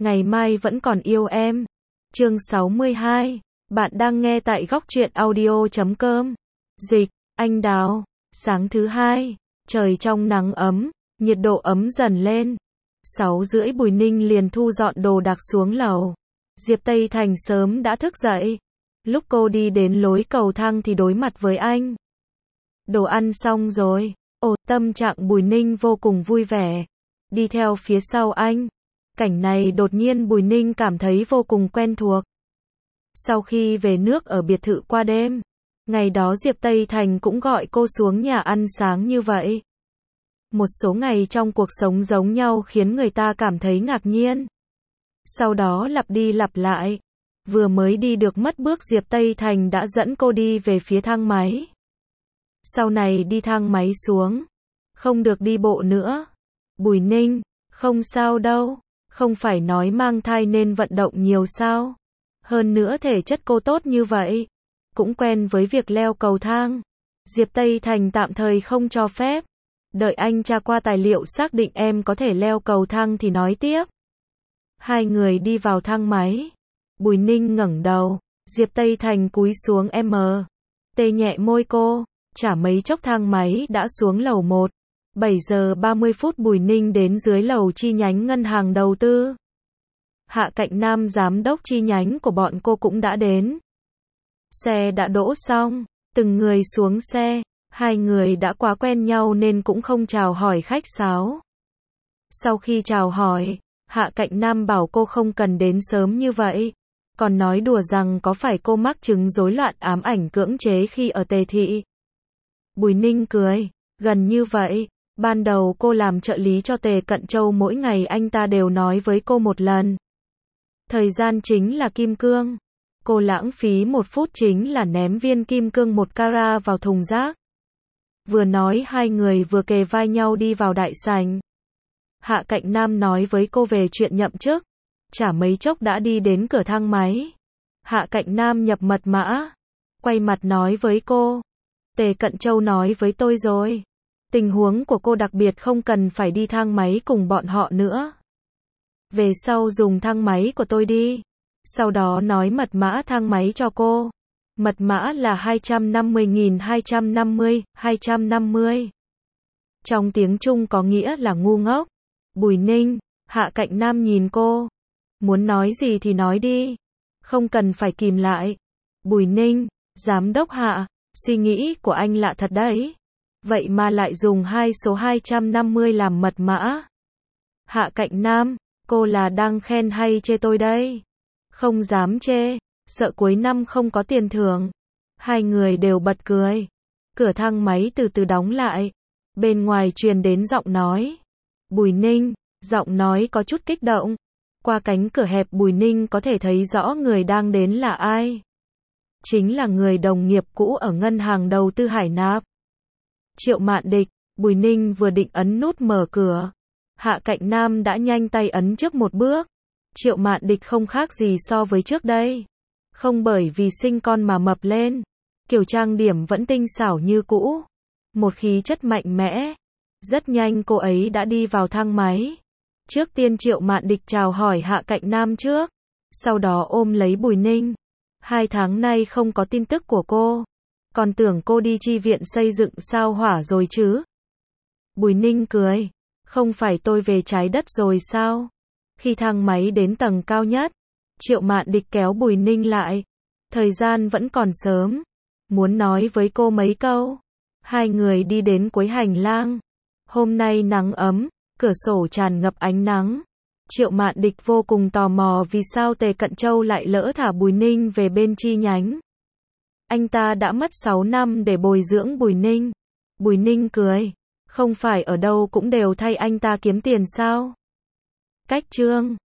ngày mai vẫn còn yêu em. Chương 62. Bạn đang nghe tại góc truyện audio.com. Dịch, anh Đào. Sáng thứ hai, trời trong nắng ấm, nhiệt độ ấm dần lên. 6:30 Bùi Ninh liền thu dọn đồ đạc xuống lầu. Diệp Tây Thành sớm đã thức dậy. Lúc cô đi đến lối cầu thang thì đối mặt với anh. Đồ ăn xong rồi. Ồ, tâm trạng Bùi Ninh vô cùng vui vẻ. Đi theo phía sau anh. Cảnh này đột nhiên Bùi Ninh cảm thấy vô cùng quen thuộc. Sau khi về nước ở biệt thự qua đêm, ngày đó Diệp Tây Thành cũng gọi cô xuống nhà ăn sáng như vậy. Một số ngày trong cuộc sống giống nhau khiến người ta cảm thấy ngạc nhiên. Sau đó lặp đi lặp lại. Vừa mới đi được mất bước Diệp Tây Thành đã dẫn cô đi về phía thang máy. Sau này đi thang máy xuống. Không được đi bộ nữa. Bùi Ninh, không sao đâu. Không phải nói mang thai nên vận động nhiều sao? Hơn nữa thể chất cô tốt như vậy. Cũng quen với việc leo cầu thang. Diệp Tây Thành tạm thời không cho phép. Đợi anh tra qua tài liệu xác định em có thể leo cầu thang thì nói tiếp. Hai người đi vào thang máy. Bùi Ninh ngẩng đầu. Diệp Tây Thành cúi xuống tê nhẹ môi cô. Chả mấy chốc thang máy đã xuống lầu 1. 7:30 Bùi Ninh đến dưới lầu chi nhánh ngân hàng đầu tư. Hạ Cạnh Nam giám đốc chi nhánh của bọn cô cũng đã đến. Xe đã đỗ xong, từng người xuống xe, hai người đã quá quen nhau nên cũng không chào hỏi khách sáo. Sau khi chào hỏi, Hạ Cạnh Nam bảo cô không cần đến sớm như vậy, còn nói đùa rằng có phải cô mắc chứng rối loạn ám ảnh cưỡng chế khi ở Tề Thị. Bùi Ninh cười, gần như vậy. Ban đầu cô làm trợ lý cho Tề Cận Châu, mỗi ngày anh ta đều nói với cô một lần. Thời gian chính là kim cương. Cô lãng phí 1 phút chính là ném viên kim cương 1 carat vào thùng rác. Vừa nói hai người vừa kề vai nhau đi vào đại sảnh. Hạ Cạnh Nam nói với cô về chuyện nhậm chức. Chả mấy chốc đã đi đến cửa thang máy. Hạ Cạnh Nam nhập mật mã. Quay mặt nói với cô. Tề Cận Châu nói với tôi rồi. Tình huống của cô đặc biệt không cần phải đi thang máy cùng bọn họ nữa. Về sau dùng thang máy của tôi đi. Sau đó nói mật mã thang máy cho cô. Mật mã là 250.250. Trong tiếng Trung có nghĩa là ngu ngốc. Bùi Ninh, Hạ Cạnh Nam nhìn cô. Muốn nói gì thì nói đi. Không cần phải kìm lại. Bùi Ninh, giám đốc Hạ, suy nghĩ của anh lạ thật đấy. Vậy mà lại dùng số 250 làm mật mã. Hạ Cạnh Nam, cô là đang khen hay chê tôi đây? Không dám chê, sợ cuối năm không có tiền thưởng. Hai người đều bật cười. Cửa thang máy từ từ đóng lại. Bên ngoài truyền đến giọng nói. Bùi Ninh, giọng nói có chút kích động. Qua cánh cửa hẹp Bùi Ninh có thể thấy rõ người đang đến là ai. Chính là người đồng nghiệp cũ ở ngân hàng đầu tư Hải Nạp. Triệu Mạn Địch. Bùi Ninh vừa định ấn nút mở cửa. Hạ Cạnh Nam đã nhanh tay ấn trước một bước. Triệu Mạn Địch không khác gì so với trước đây. Không bởi vì sinh con mà mập lên. Kiểu trang điểm vẫn tinh xảo như cũ. Một khí chất mạnh mẽ. Rất nhanh cô ấy đã đi vào thang máy. Trước tiên Triệu Mạn Địch chào hỏi Hạ Cạnh Nam trước. Sau đó ôm lấy Bùi Ninh. 2 tháng nay không có tin tức của cô. Còn tưởng cô đi chi viện xây dựng sao hỏa rồi chứ. Bùi Ninh cười. Không phải tôi về trái đất rồi sao? Khi thang máy đến tầng cao nhất, Triệu Mạn Địch kéo Bùi Ninh lại. Thời gian vẫn còn sớm. Muốn nói với cô mấy câu. Hai người đi đến cuối hành lang. Hôm nay nắng ấm, cửa sổ tràn ngập ánh nắng. Triệu Mạn Địch vô cùng tò mò vì sao Tề Cận Châu lại lỡ thả Bùi Ninh về bên chi nhánh. Anh ta đã mất 6 năm để bồi dưỡng Bùi Ninh. Bùi Ninh cười. Không phải ở đâu cũng đều thay anh ta kiếm tiền sao? Cách chương